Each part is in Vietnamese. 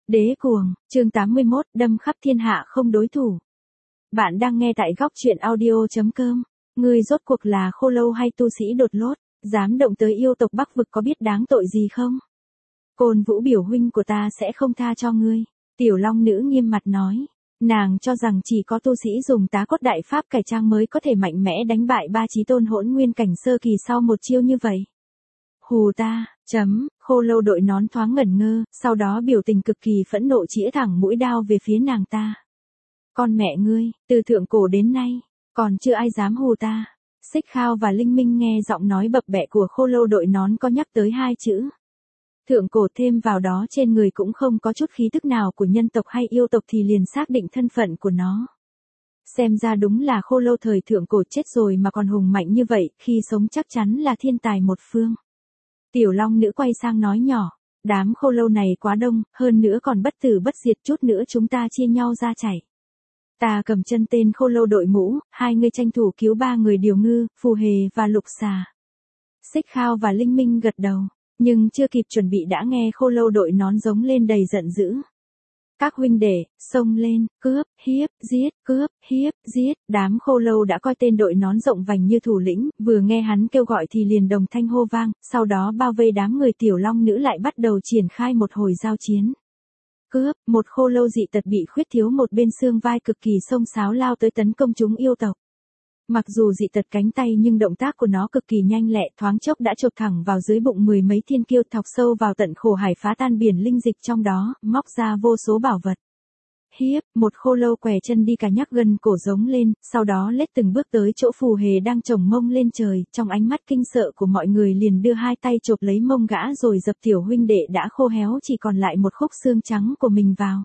Đế cuồng, chương 81, đâm khắp thiên hạ không đối thủ. Bạn đang nghe tại góc truyện audio.com. Ngươi rốt cuộc là khô lâu hay tu sĩ đột lốt, dám động tới yêu tộc Bắc vực có biết đáng tội gì không? Côn Vũ biểu huynh của ta sẽ không tha cho ngươi. Tiểu Long nữ nghiêm mặt nói. Nàng cho rằng chỉ có tu sĩ dùng tá cốt đại pháp cải trang mới có thể mạnh mẽ đánh bại ba chí tôn hỗn nguyên cảnh sơ kỳ sau một chiêu như vậy. Hù ta, khô lâu đội nón thoáng ngẩn ngơ, sau đó biểu tình cực kỳ phẫn nộ chĩa thẳng mũi đao về phía nàng ta. Con mẹ ngươi, từ thượng cổ đến nay, còn chưa ai dám hù ta. Xích Khao và Linh Minh nghe giọng nói bập bẹ của khô lâu đội nón có nhắc tới hai chữ. Thượng cổ thêm vào đó trên người cũng không có chút khí tức nào của nhân tộc hay yêu tộc thì liền xác định thân phận của nó. Xem ra đúng là khô lâu thời thượng cổ chết rồi mà còn hùng mạnh như vậy, khi sống chắc chắn là thiên tài một phương. Tiểu Long nữ quay sang nói nhỏ, đám khô lâu này quá đông, hơn nữa còn bất tử bất diệt, chút nữa chúng ta chia nhau ra chạy. Ta cầm chân tên khô lâu đội ngũ, hai người tranh thủ cứu ba người Điều Ngư, Phù Hề và Lục Xà. Xích Khao và Linh Minh gật đầu, nhưng chưa kịp chuẩn bị đã nghe khô lâu đội nón giống lên đầy giận dữ. Các huynh đệ, xông lên, cướp, hiếp, giết, cướp, hiếp, giết, đám khô lâu đã coi tên đội nón rộng vành như thủ lĩnh, vừa nghe hắn kêu gọi thì liền đồng thanh hô vang, sau đó bao vây đám người Tiểu Long nữ lại bắt đầu triển khai một hồi giao chiến. Cướp, một khô lâu dị tật bị khuyết thiếu một bên xương vai cực kỳ xông xáo lao tới tấn công chúng yêu tộc. Mặc dù dị tật cánh tay nhưng động tác của nó cực kỳ nhanh lẹ, thoáng chốc đã chộp thẳng vào dưới bụng mười mấy thiên kiêu, thọc sâu vào tận khổ hải, phá tan biển linh dịch trong đó, móc ra vô số bảo vật. Hiếp, một khô lâu què chân đi cả nhắc gân cổ giống lên, sau đó lết từng bước tới chỗ Phù Hề đang chồng mông lên trời, trong ánh mắt kinh sợ của mọi người liền đưa hai tay chộp lấy mông gã rồi dập tiểu huynh đệ đã khô héo chỉ còn lại một khúc xương trắng của mình vào.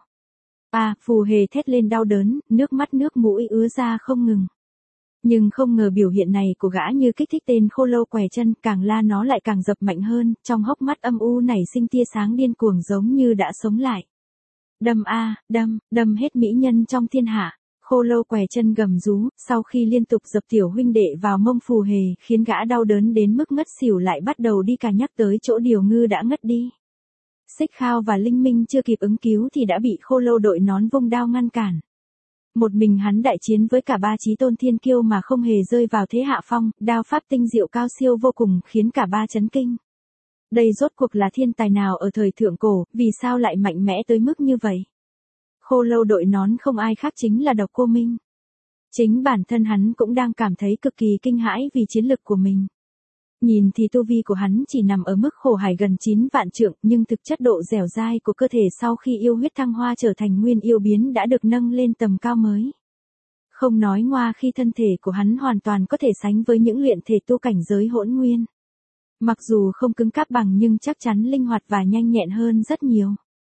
Phù Hề thét lên đau đớn, nước mắt nước mũi ứa ra không ngừng. Nhưng không ngờ biểu hiện này của gã như kích thích tên khô lâu què chân, càng la nó lại càng dập mạnh hơn, trong hốc mắt âm u nảy sinh tia sáng điên cuồng giống như đã sống lại. Đâm hết mỹ nhân trong thiên hạ. Khô lâu què chân gầm rú, sau khi liên tục dập tiểu huynh đệ vào mông Phù Hề, khiến gã đau đớn đến mức ngất xỉu, lại bắt đầu đi cả nhắc tới chỗ Điều Ngư đã ngất đi. Xích Khao và Linh Minh chưa kịp ứng cứu thì đã bị khô lâu đội nón vung đao ngăn cản. Một mình hắn đại chiến với cả ba chí tôn thiên kiêu mà không hề rơi vào thế hạ phong, đao pháp tinh diệu cao siêu vô cùng khiến cả ba chấn kinh. Đây rốt cuộc là thiên tài nào ở thời thượng cổ, vì sao lại mạnh mẽ tới mức như vậy? Khô lâu đội nón không ai khác chính là Độc Cô Minh. Chính bản thân hắn cũng đang cảm thấy cực kỳ kinh hãi vì chiến lực của mình. Nhìn thì tu vi của hắn chỉ nằm ở mức khổ hải gần 9 vạn trượng, nhưng thực chất độ dẻo dai của cơ thể sau khi yêu huyết thăng hoa trở thành nguyên yêu biến đã được nâng lên tầm cao mới. Không nói ngoa khi thân thể của hắn hoàn toàn có thể sánh với những luyện thể tu cảnh giới hỗn nguyên. Mặc dù không cứng cáp bằng nhưng chắc chắn linh hoạt và nhanh nhẹn hơn rất nhiều.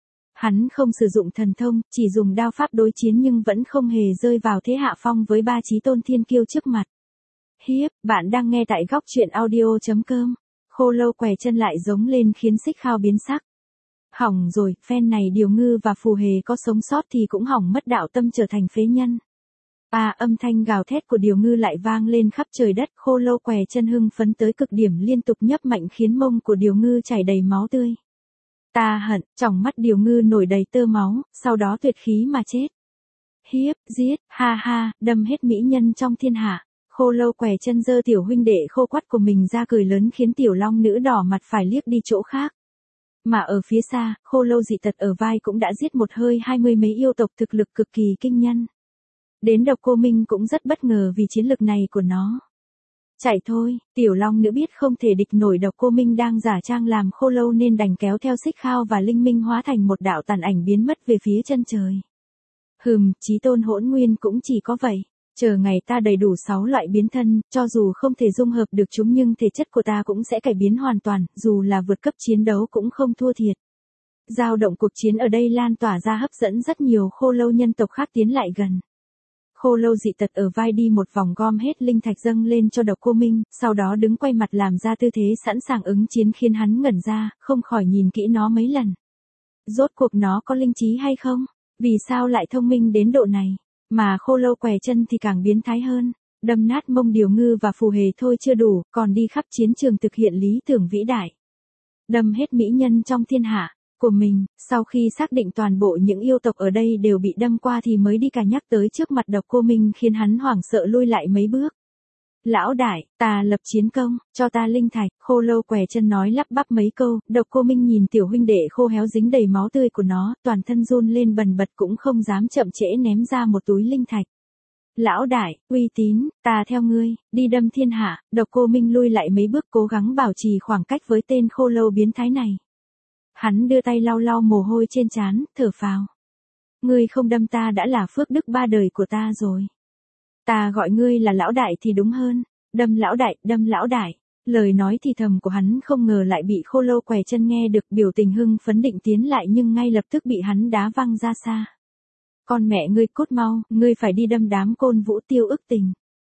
Hắn không sử dụng thần thông, chỉ dùng đao pháp đối chiến nhưng vẫn không hề rơi vào thế hạ phong với ba chí tôn thiên kiêu trước mặt. Hiếp, bạn đang nghe tại góc truyện audio.com. Khô lâu què chân lại giống lên khiến Xích Khao biến sắc. Hỏng rồi, phen này Điều Ngư và Phù Hề có sống sót thì cũng hỏng mất, đạo tâm trở thành phế nhân. Âm thanh gào thét của Điều Ngư lại vang lên khắp trời đất, khô lâu què chân hưng phấn tới cực điểm liên tục nhấp mạnh khiến mông của Điều Ngư chảy đầy máu tươi. Ta hận, trong mắt Điều Ngư nổi đầy tơ máu, sau đó tuyệt khí mà chết. Hiếp, giết, đâm hết mỹ nhân trong thiên hạ. Khô lâu què chân giơ tiểu huynh đệ khô quắt của mình ra cười lớn khiến Tiểu Long nữ đỏ mặt phải liếc đi chỗ khác. Mà ở phía xa, khô lâu dị tật ở vai cũng đã giết một hơi 20 mấy yêu tộc, thực lực cực kỳ kinh nhân. Đến Độc Cô Minh cũng rất bất ngờ vì chiến lực này của nó. Chạy thôi, Tiểu Long nữ biết không thể địch nổi Độc Cô Minh đang giả trang làm khô lâu nên đành kéo theo Xích Khao và Linh Minh hóa thành một đạo tàn ảnh biến mất về phía chân trời. Chí tôn hỗn nguyên cũng chỉ có vậy. Chờ ngày ta đầy đủ 6 loại biến thân, cho dù không thể dung hợp được chúng nhưng thể chất của ta cũng sẽ cải biến hoàn toàn, dù là vượt cấp chiến đấu cũng không thua thiệt. Dao động cuộc chiến ở đây lan tỏa ra hấp dẫn rất nhiều khô lâu nhân tộc khác tiến lại gần. Khô lâu dị tật ở vai đi một vòng gom hết linh thạch dâng lên cho Độc Cô Minh, sau đó đứng quay mặt làm ra tư thế sẵn sàng ứng chiến khiến hắn ngẩn ra, không khỏi nhìn kỹ nó mấy lần. Rốt cuộc nó có linh trí hay không? Vì sao lại thông minh đến độ này? Mà khô lâu què chân thì càng biến thái hơn, đâm nát mông Điều Ngư và Phù Hề thôi chưa đủ, còn đi khắp chiến trường thực hiện lý tưởng vĩ đại. Đâm hết mỹ nhân trong thiên hạ, của mình, sau khi xác định toàn bộ những yêu tộc ở đây đều bị đâm qua thì mới đi cả nhắc tới trước mặt Độc Cô Minh khiến hắn hoảng sợ lui lại mấy bước. Lão đại, ta lập chiến công, cho ta linh thạch, Khô Lâu què chân nói lắp bắp mấy câu, Độc Cô Minh nhìn tiểu huynh đệ khô héo dính đầy máu tươi của nó, toàn thân run lên bần bật cũng không dám chậm trễ ném ra một túi linh thạch. Lão đại, uy tín, ta theo ngươi, đi đâm thiên hạ, Độc Cô Minh lui lại mấy bước cố gắng bảo trì khoảng cách với tên Khô Lâu biến thái này. Hắn đưa tay lau lau mồ hôi trên trán, thở phào. Ngươi không đâm ta đã là phước đức ba đời của ta rồi. Ta gọi ngươi là lão đại thì đúng hơn, đâm lão đại, đâm lão đại. Lời nói thì thầm của hắn không ngờ lại bị Khô Lâu què chân nghe được, biểu tình hưng phấn định tiến lại nhưng ngay lập tức bị hắn đá văng ra xa. Con mẹ ngươi cút mau, ngươi phải đi đâm đám Côn Vũ Tiêu Ức Tình.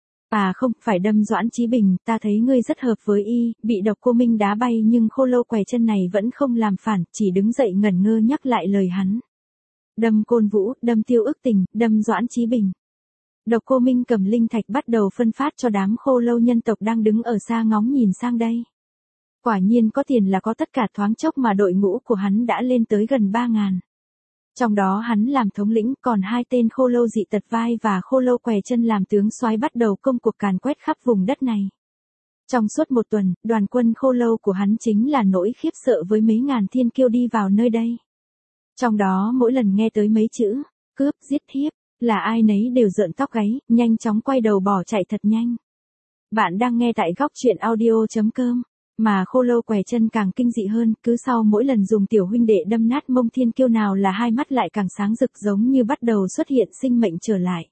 À không, phải đâm Doãn Chí Bình, ta thấy ngươi rất hợp với y, bị Độc Cô Minh đá bay nhưng Khô Lâu què chân này vẫn không làm phản, chỉ đứng dậy ngẩn ngơ nhắc lại lời hắn. Đâm Côn Vũ, đâm Tiêu Ức Tình, đâm Doãn Chí Bình. Độc Cô Minh cầm linh thạch bắt đầu phân phát cho đám Khô Lâu nhân tộc đang đứng ở xa ngóng nhìn sang đây. Quả nhiên có tiền là có tất cả, thoáng chốc mà đội ngũ của hắn đã lên tới gần 3.000. Trong đó hắn làm thống lĩnh, còn hai tên Khô Lâu dị tật vai và Khô Lâu què chân làm tướng soái bắt đầu công cuộc càn quét khắp vùng đất này. Trong suốt một tuần, đoàn quân Khô Lâu của hắn chính là nỗi khiếp sợ với mấy ngàn thiên kiêu đi vào nơi đây. Trong đó mỗi lần nghe tới mấy chữ, cướp, giết, thiếp, là ai nấy đều rợn tóc gáy, nhanh chóng quay đầu bỏ chạy thật nhanh. Bạn đang nghe tại góc truyện audio.com. Mà Khô Lâu què chân càng kinh dị hơn, cứ sau mỗi lần dùng tiểu huynh đệ đâm nát mông thiên kiêu nào là hai mắt lại càng sáng rực giống như bắt đầu xuất hiện sinh mệnh trở lại.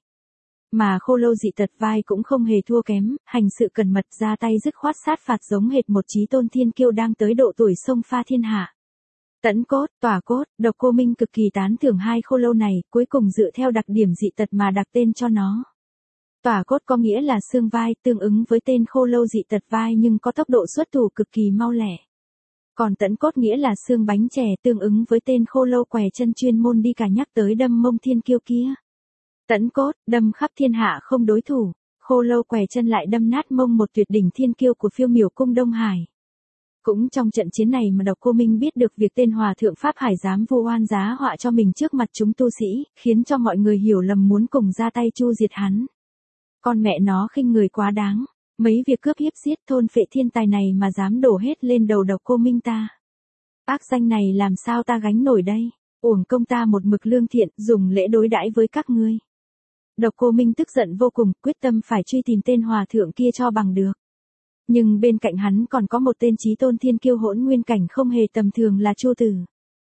Mà Khô Lâu dị tật vai cũng không hề thua kém, hành sự cẩn mật ra tay dứt khoát sát phạt giống hệt một chí tôn thiên kiêu đang tới độ tuổi xông pha thiên hạ. Tẫn cốt, tỏa cốt, Độc Cô Minh cực kỳ tán thưởng hai Khô Lâu này, cuối cùng dựa theo đặc điểm dị tật mà đặt tên cho nó. Tỏa cốt có nghĩa là xương vai, tương ứng với tên Khô Lâu dị tật vai nhưng có tốc độ xuất thủ cực kỳ mau lẹ. Còn tẫn cốt nghĩa là xương bánh chè, tương ứng với tên Khô Lâu què chân chuyên môn đi cả nhắc tới đâm mông thiên kiêu kia. Tẫn cốt, đâm khắp thiên hạ không đối thủ, Khô Lâu què chân lại đâm nát mông một tuyệt đỉnh thiên kiêu của Phiêu Miểu cung Đông Hải. Cũng trong trận chiến này mà Độc Cô Minh biết được việc tên Hòa Thượng Pháp Hải dám vu oan giá họa cho mình trước mặt chúng tu sĩ, khiến cho mọi người hiểu lầm muốn cùng ra tay chu diệt hắn. Con mẹ nó khinh người quá đáng, mấy việc cướp hiếp giết thôn phệ thiên tài này mà dám đổ hết lên đầu Độc Cô Minh ta. Ác danh này làm sao ta gánh nổi đây, uổng công ta một mực lương thiện, dùng lễ đối đãi với các ngươi. Độc Cô Minh tức giận vô cùng, quyết tâm phải truy tìm tên hòa thượng kia cho bằng được. Nhưng bên cạnh hắn còn có một tên chí tôn thiên kiêu hỗn nguyên cảnh không hề tầm thường là Chu Tử.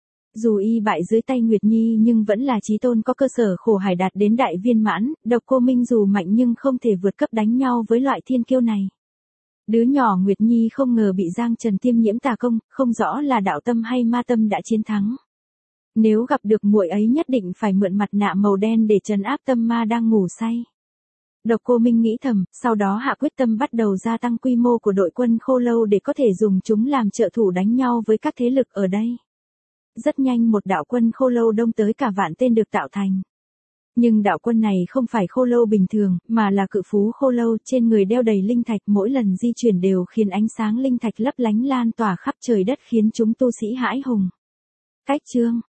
Dù y bại dưới tay Nguyệt Nhi nhưng vẫn là chí tôn có cơ sở khổ hải đạt đến đại viên mãn, Độc Cô Minh dù mạnh nhưng không thể vượt cấp đánh nhau với loại thiên kiêu này. Đứa nhỏ Nguyệt Nhi không ngờ bị Giang Trần tiêm nhiễm tà công, không rõ là đạo tâm hay ma tâm đã chiến thắng. Nếu gặp được muội ấy nhất định phải mượn mặt nạ màu đen để trấn áp tâm ma đang ngủ say. Độc Cô Minh nghĩ thầm, sau đó hạ quyết tâm bắt đầu gia tăng quy mô của đội quân Khô Lâu để có thể dùng chúng làm trợ thủ đánh nhau với các thế lực ở đây. Rất nhanh một đạo quân Khô Lâu đông tới cả vạn tên được tạo thành. Nhưng đạo quân này không phải Khô Lâu bình thường, mà là cự phú Khô Lâu, trên người đeo đầy linh thạch, mỗi lần di chuyển đều khiến ánh sáng linh thạch lấp lánh lan tỏa khắp trời đất khiến chúng tu sĩ hãi hùng. Cách chương